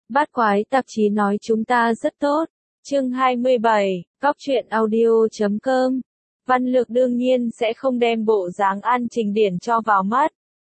Bát Quái tạp chí nói chúng ta rất tốt. Chương 27, Cóc truyện audio.com. Văn Lược đương nhiên sẽ không đem bộ dáng An Trình Điển cho vào mắt.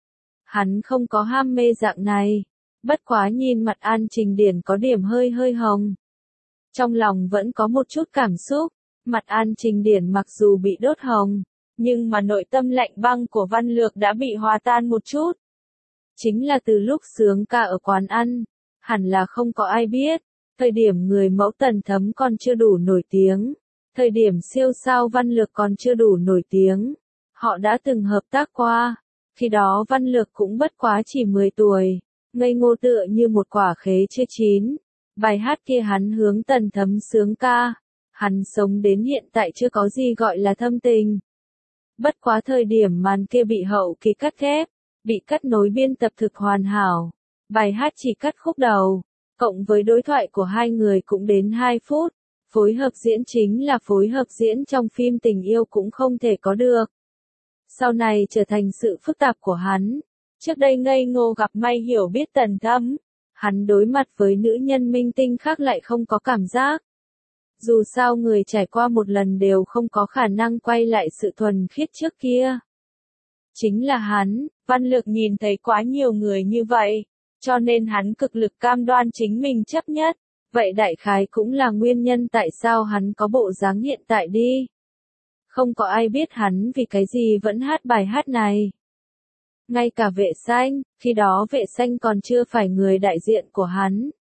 Hắn không có ham mê dạng này. Bất quá nhìn mặt An Trình Điển có điểm hơi hơi hồng. Trong lòng vẫn có một chút cảm xúc. Mặt An Trình Điển mặc dù bị đốt hồng, nhưng mà nội tâm lạnh băng của Văn Lược đã bị hòa tan một chút. Chính là từ lúc sướng ca ở quán ăn, hẳn là không có ai biết, thời điểm người mẫu Tần Thấm còn chưa đủ nổi tiếng, thời điểm siêu sao Văn Lược còn chưa đủ nổi tiếng, họ đã từng hợp tác qua, khi đó Văn Lược cũng bất quá chỉ 10 tuổi, ngây ngô tựa như một quả khế chưa chín, bài hát kia hắn hướng Tần Thấm sướng ca, hắn sống đến hiện tại chưa có gì gọi là thâm tình. Bất quá thời điểm màn kia bị hậu kỳ cắt ghép, bị cắt nối biên tập thực hoàn hảo. Bài hát chỉ cắt khúc đầu, cộng với đối thoại của hai người cũng đến 2 phút. Phối hợp diễn chính là phối hợp diễn trong phim tình yêu cũng không thể có được. Sau này trở thành sự phức tạp của hắn. Trước đây ngây ngô gặp may hiểu biết Tần Thấm. Hắn đối mặt với nữ nhân minh tinh khác lại không có cảm giác. Dù sao người trải qua một lần đều không có khả năng quay lại sự thuần khiết trước kia. Chính là hắn, Văn Lược nhìn thấy quá nhiều người như vậy, cho nên hắn cực lực cam đoan chính mình chấp nhất, vậy đại khái cũng là nguyên nhân tại sao hắn có bộ dáng hiện tại đi. Không có ai biết hắn vì cái gì vẫn hát bài hát này. Ngay cả Vệ Xanh, khi đó Vệ Xanh còn chưa phải người đại diện của hắn.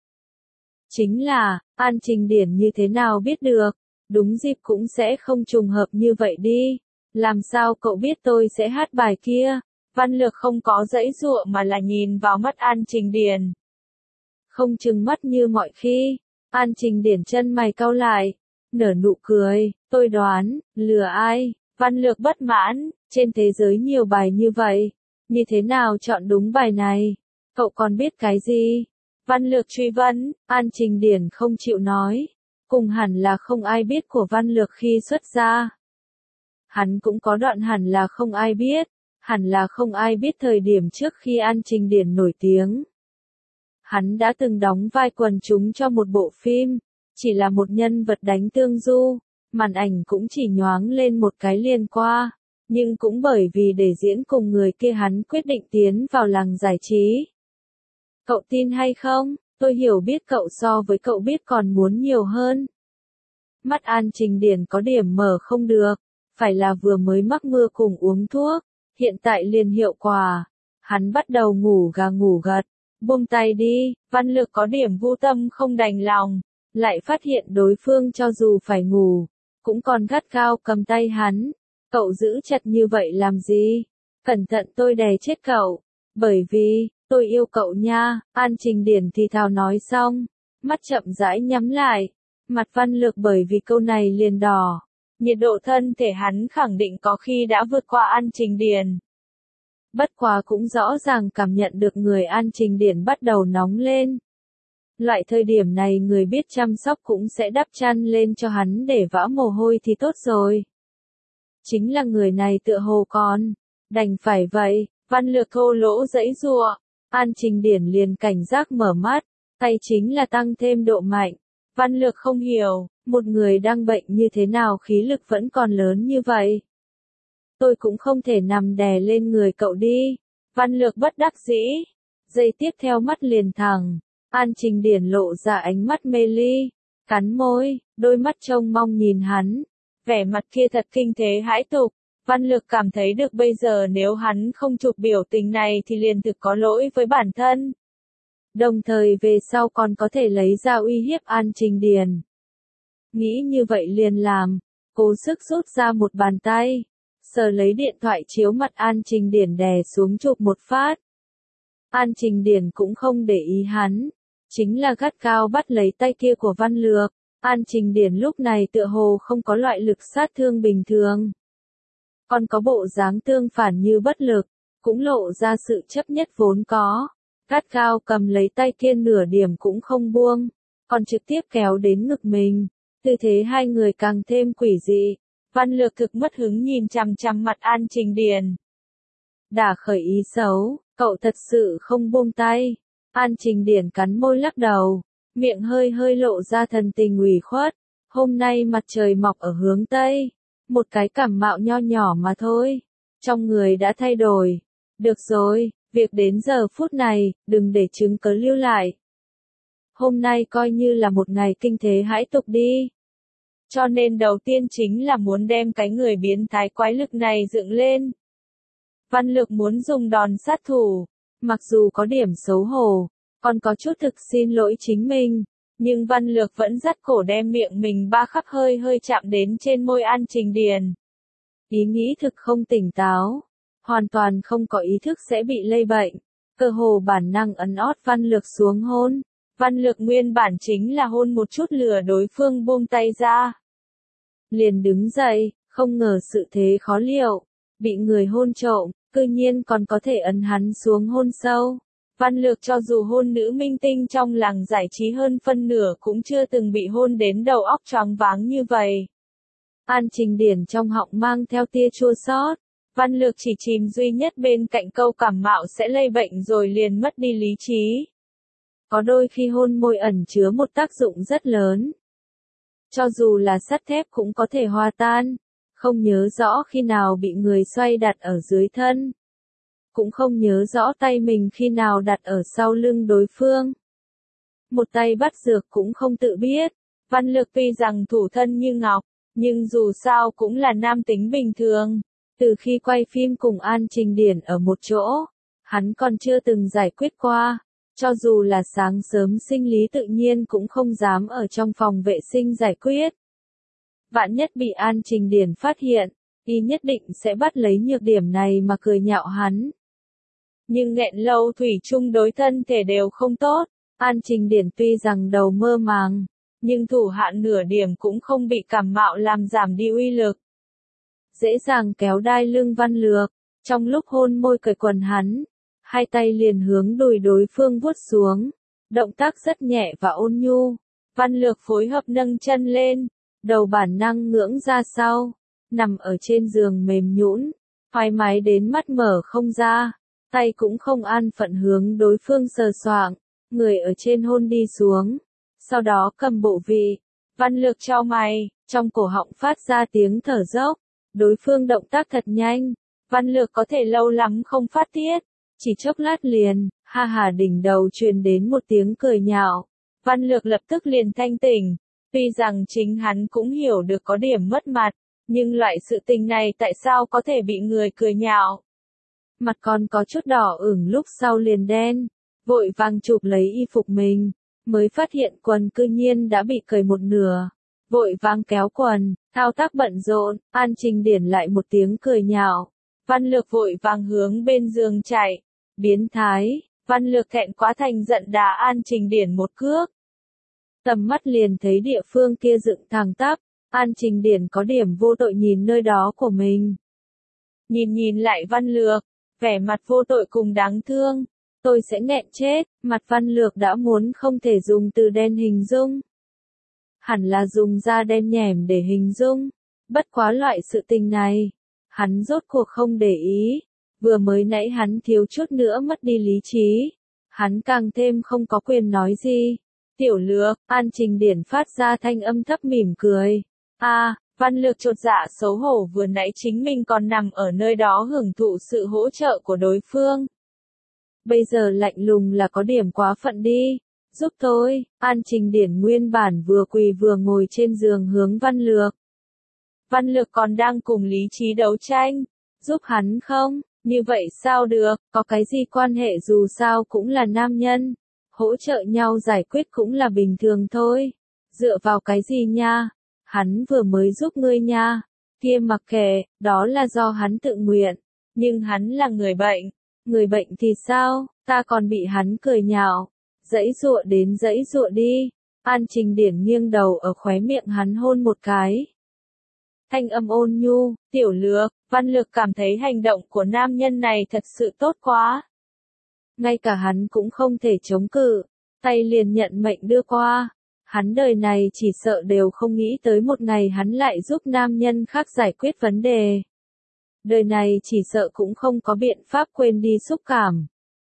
Chính là, An Trình Điển như thế nào biết được, đúng dịp cũng sẽ không trùng hợp như vậy đi. Làm sao cậu biết tôi sẽ hát bài kia? Văn Lược không có giãy giụa mà là nhìn vào mắt An Trình Điển. Không trừng mắt như mọi khi, An Trình Điển chân mày cau lại, nở nụ cười, tôi đoán, lừa ai? Văn Lược bất mãn, trên thế giới nhiều bài như vậy, như thế nào chọn đúng bài này? Cậu còn biết cái gì? Văn Lược truy vấn, An Trình Điển không chịu nói, cùng hẳn là không ai biết của Văn Lược khi xuất gia. Hắn cũng có đoạn hẳn là không ai biết, hẳn là không ai biết thời điểm trước khi An Trình Điển nổi tiếng. Hắn đã từng đóng vai quần chúng cho một bộ phim, chỉ là một nhân vật đánh tương du, màn ảnh cũng chỉ nhoáng lên một cái liền qua, nhưng cũng bởi vì để diễn cùng người kia hắn quyết định tiến vào làng giải trí. Cậu tin hay không, tôi hiểu biết cậu so với cậu biết còn muốn nhiều hơn. Mắt An Trình Điển có điểm mở không được. Phải là vừa mới mắc mưa cùng uống thuốc, hiện tại liền hiệu quả. Hắn bắt đầu ngủ gà ngủ gật, buông tay đi, Văn Lược có điểm vô tâm không đành lòng, lại phát hiện đối phương cho dù phải ngủ, cũng còn gắt gao cầm tay hắn. Cậu giữ chặt như vậy làm gì? Cẩn thận tôi đè chết cậu, bởi vì, tôi yêu cậu nha, An Trình Điển thì thào nói xong, mắt chậm rãi nhắm lại, mặt Văn Lược bởi vì câu này liền đỏ. Nhiệt độ thân thể hắn khẳng định có khi đã vượt qua An Trình Điển. Bất quá cũng rõ ràng cảm nhận được người An Trình Điển bắt đầu nóng lên. Loại thời điểm này người biết chăm sóc cũng sẽ đắp chăn lên cho hắn để vã mồ hôi thì tốt rồi. Chính là người này tựa hồ còn, đành phải vậy, Văn Lược thô lỗ giãy giụa, An Trình Điển liền cảnh giác mở mắt, tay chính là tăng thêm độ mạnh. Văn Lược không hiểu, một người đang bệnh như thế nào khí lực vẫn còn lớn như vậy. Tôi cũng không thể nằm đè lên người cậu đi. Văn Lược bất đắc dĩ. Giây tiếp theo mắt liền thẳng. An Trình Điển lộ ra ánh mắt mê ly. Cắn môi, đôi mắt trông mong nhìn hắn. Vẻ mặt kia thật kinh thế hãi tục. Văn Lược cảm thấy được bây giờ nếu hắn không chụp biểu tình này thì liền thực có lỗi với bản thân. Đồng thời về sau còn có thể lấy ra uy hiếp An Trình Điển. Nghĩ như vậy liền làm, cố sức rút ra một bàn tay, sờ lấy điện thoại chiếu mặt An Trình Điển đè xuống chụp một phát. An Trình Điển cũng không để ý hắn, chính là gắt gao bắt lấy tay kia của Văn Lược. An Trình Điển lúc này tựa hồ không có loại lực sát thương bình thường. Còn có bộ dáng tương phản như bất lực, cũng lộ ra sự chấp nhất vốn có. Gắt gao cầm lấy tay kia nửa điểm cũng không buông, còn trực tiếp kéo đến ngực mình. Tư thế hai người càng thêm quỷ dị. Văn Lược thực mất hứng nhìn chằm chằm mặt An Trình Điển. Đã khởi ý xấu, cậu thật sự không buông tay. An Trình Điển cắn môi lắc đầu, miệng hơi hơi lộ ra thần tình ủy khuất. Hôm nay mặt trời mọc ở hướng Tây, một cái cảm mạo nho nhỏ mà thôi. Trong người đã thay đổi. Được rồi, việc đến giờ phút này, đừng để chứng cớ lưu lại. Hôm nay coi như là một ngày kinh thế hãi tục đi. Cho nên đầu tiên chính là muốn đem cái người biến thái quái lực này dựng lên. Văn Lược muốn dùng đòn sát thủ, mặc dù có điểm xấu hổ, còn có chút thực xin lỗi chính mình, nhưng Văn Lược vẫn dắt cổ đem miệng mình ba khắp hơi hơi chạm đến trên môi An Trình Điển. Ý nghĩ thực không tỉnh táo, hoàn toàn không có ý thức sẽ bị lây bệnh, cơ hồ bản năng ấn ót Văn Lược xuống hôn. Văn Lược nguyên bản chính là hôn một chút lừa đối phương buông tay ra. Liền đứng dậy, không ngờ sự thế khó liệu, bị người hôn trộm, cư nhiên còn có thể ấn hắn xuống hôn sâu. Văn Lược cho dù hôn nữ minh tinh trong làng giải trí hơn phân nửa cũng chưa từng bị hôn đến đầu óc choáng váng như vậy. An Trình Điển trong họng mang theo tia chua xót. Văn Lược chỉ chìm duy nhất bên cạnh câu cảm mạo sẽ lây bệnh rồi liền mất đi lý trí. Có đôi khi hôn môi ẩn chứa một tác dụng rất lớn. Cho dù là sắt thép cũng có thể hòa tan. Không nhớ rõ khi nào bị người xoay đặt ở dưới thân. Cũng không nhớ rõ tay mình khi nào đặt ở sau lưng đối phương. Một tay bắt dược cũng không tự biết. Văn Lược tuy rằng thủ thân như ngọc, nhưng dù sao cũng là nam tính bình thường. Từ khi quay phim cùng An Trình Điển ở một chỗ, hắn còn chưa từng giải quyết qua. Cho dù là sáng sớm sinh lý tự nhiên cũng không dám ở trong phòng vệ sinh giải quyết. Vạn nhất bị An Trình Điển phát hiện, y nhất định sẽ bắt lấy nhược điểm này mà cười nhạo hắn. Nhưng nghẹn lâu thủy chung đối thân thể đều không tốt. An Trình Điển tuy rằng đầu mơ màng, nhưng thủ hạn nửa điểm cũng không bị cảm mạo làm giảm đi uy lực. Dễ dàng kéo đai lưng Văn Lược, trong lúc hôn môi cởi quần hắn, hai tay liền hướng đùi đối phương vuốt xuống, động tác rất nhẹ và ôn nhu. Văn Lược phối hợp nâng chân lên, đầu bản năng ngưỡng ra sau, nằm ở trên giường mềm nhũn, thoải mái đến mắt mở không ra, tay cũng không an phận hướng đối phương sờ soạng, người ở trên hôn đi xuống, sau đó cầm bộ vị. Văn Lược chau mày, trong cổ họng phát ra tiếng thở dốc, đối phương động tác thật nhanh, Văn Lược có thể lâu lắm không phát tiết, chỉ chốc lát liền, ha hà đỉnh đầu truyền đến một tiếng cười nhạo. Văn Lược lập tức liền thanh tỉnh, tuy rằng chính hắn cũng hiểu được có điểm mất mặt, nhưng loại sự tình này tại sao có thể bị người cười nhạo. Mặt còn có chút đỏ ửng lúc sau liền đen, vội vàng chụp lấy y phục mình, mới phát hiện quần cư nhiên đã bị cởi một nửa. Vội vàng kéo quần, thao tác bận rộn, An Trình Điển lại một tiếng cười nhạo. Văn Lược vội vàng hướng bên giường chạy. Biến thái, Văn Lược thẹn quá thành giận đá An Trình Điển một cước. Tầm mắt liền thấy địa phương kia dựng thẳng tắp, An Trình Điển có điểm vô tội nhìn nơi đó của mình. Nhìn lại Văn Lược, vẻ mặt vô tội cùng đáng thương. Tôi sẽ nghẹn chết, mặt Văn Lược đã muốn không thể dùng từ đen hình dung. Hẳn là dùng da đen nhẻm để hình dung. Bất quá loại sự tình này, hắn rốt cuộc không để ý. Vừa mới nãy hắn thiếu chút nữa mất đi lý trí. Hắn càng thêm không có quyền nói gì. Tiểu Lược, An Trình Điển phát ra thanh âm thấp mỉm cười. Văn Lược chột dạ xấu hổ, vừa nãy chính mình còn nằm ở nơi đó hưởng thụ sự hỗ trợ của đối phương. Bây giờ lạnh lùng là có điểm quá phận đi. Giúp tôi, An Trình Điển nguyên bản vừa quỳ vừa ngồi trên giường hướng Văn Lược. Văn Lược còn đang cùng lý trí đấu tranh. Giúp hắn không? Như vậy sao được, có cái gì quan hệ, dù sao cũng là nam nhân. Hỗ trợ nhau giải quyết cũng là bình thường thôi. Dựa vào cái gì nha? Hắn vừa mới giúp ngươi nha. Kia mặc kệ, đó là do hắn tự nguyện. Nhưng hắn là người bệnh. Người bệnh thì sao, ta còn bị hắn cười nhạo. Giãy giụa đến giãy giụa đi. An Trình Điển nghiêng đầu ở khóe miệng hắn hôn một cái. Thanh âm ôn nhu, Tiểu Lược, Văn Lược cảm thấy hành động của nam nhân này thật sự tốt quá. Ngay cả hắn cũng không thể chống cự, tay liền nhận mệnh đưa qua. Hắn đời này chỉ sợ đều không nghĩ tới một ngày hắn lại giúp nam nhân khác giải quyết vấn đề. Đời này chỉ sợ cũng không có biện pháp quên đi xúc cảm.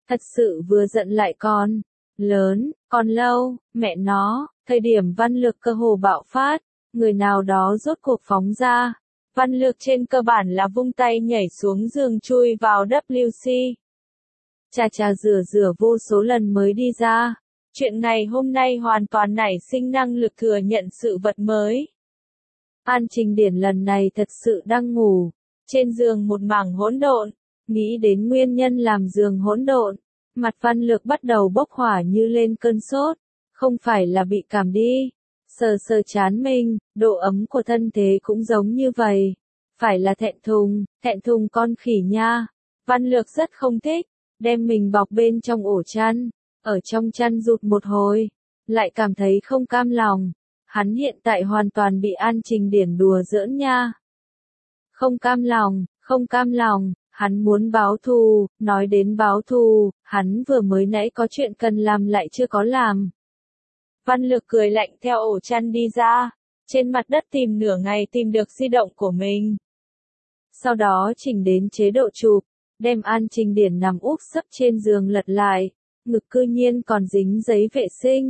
Thật sự vừa giận lại còn lớn, còn lâu, mẹ nó, thời điểm Văn Lược cơ hồ bạo phát, người nào đó rốt cuộc phóng ra. Văn Lược trên cơ bản là vung tay nhảy xuống giường chui vào WC. Chà rửa vô số lần mới đi ra. Chuyện ngày hôm nay hoàn toàn nảy sinh năng lực thừa nhận sự vật mới. An Trình Điển lần này thật sự đang ngủ. Trên giường một mảng hỗn độn. Nghĩ đến nguyên nhân làm giường hỗn độn. Mặt Văn Lược bắt đầu bốc hỏa như lên cơn sốt. Không phải là bị cảm đi. Sờ chán mình, độ ấm của thân thế cũng giống như vậy. Phải là thẹn thùng con khỉ nha. Văn Lược rất không thích. Đem mình bọc bên trong ổ chăn. Ở trong chăn rụt một hồi. Lại cảm thấy không cam lòng. Hắn hiện tại hoàn toàn bị An Trình Điển đùa giỡn nha. Không cam lòng, hắn muốn báo thù, nói đến báo thù, hắn vừa mới nãy có chuyện cần làm lại chưa có làm. Văn Lược cười lạnh theo ổ chăn đi ra, trên mặt đất tìm nửa ngày tìm được di động của mình. Sau đó chỉnh đến chế độ chụp, đem An Trình Điển nằm úp sấp trên giường lật lại, ngực cư nhiên còn dính giấy vệ sinh.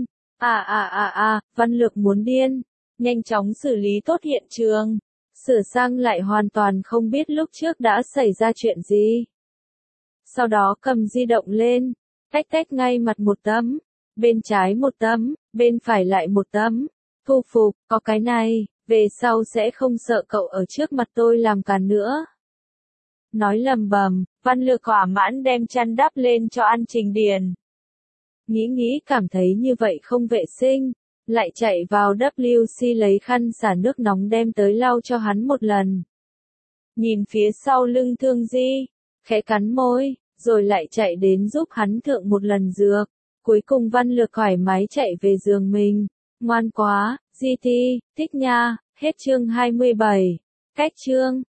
Văn Lược muốn điên, nhanh chóng xử lý tốt hiện trường. Sửa sang lại hoàn toàn không biết lúc trước đã xảy ra chuyện gì. Sau đó cầm di động lên, tách ngay mặt một tấm, bên trái một tấm, bên phải lại một tấm. Thu phục, có cái này, về sau sẽ không sợ cậu ở trước mặt tôi làm càn nữa. Nói lầm bầm, Văn Lược thỏa mãn đem chăn đắp lên cho An Trình Điển. Nghĩ cảm thấy như vậy không vệ sinh. Lại chạy vào WC lấy khăn xả nước nóng đem tới lau cho hắn một lần. Nhìn phía sau lưng Thương Di, khẽ cắn môi, rồi lại chạy đến giúp hắn thượng một lần dược. Cuối cùng Văn Lược thoải mái chạy về giường mình. Ngoan quá, GT, thích nha, hết chương 27. Cách chương.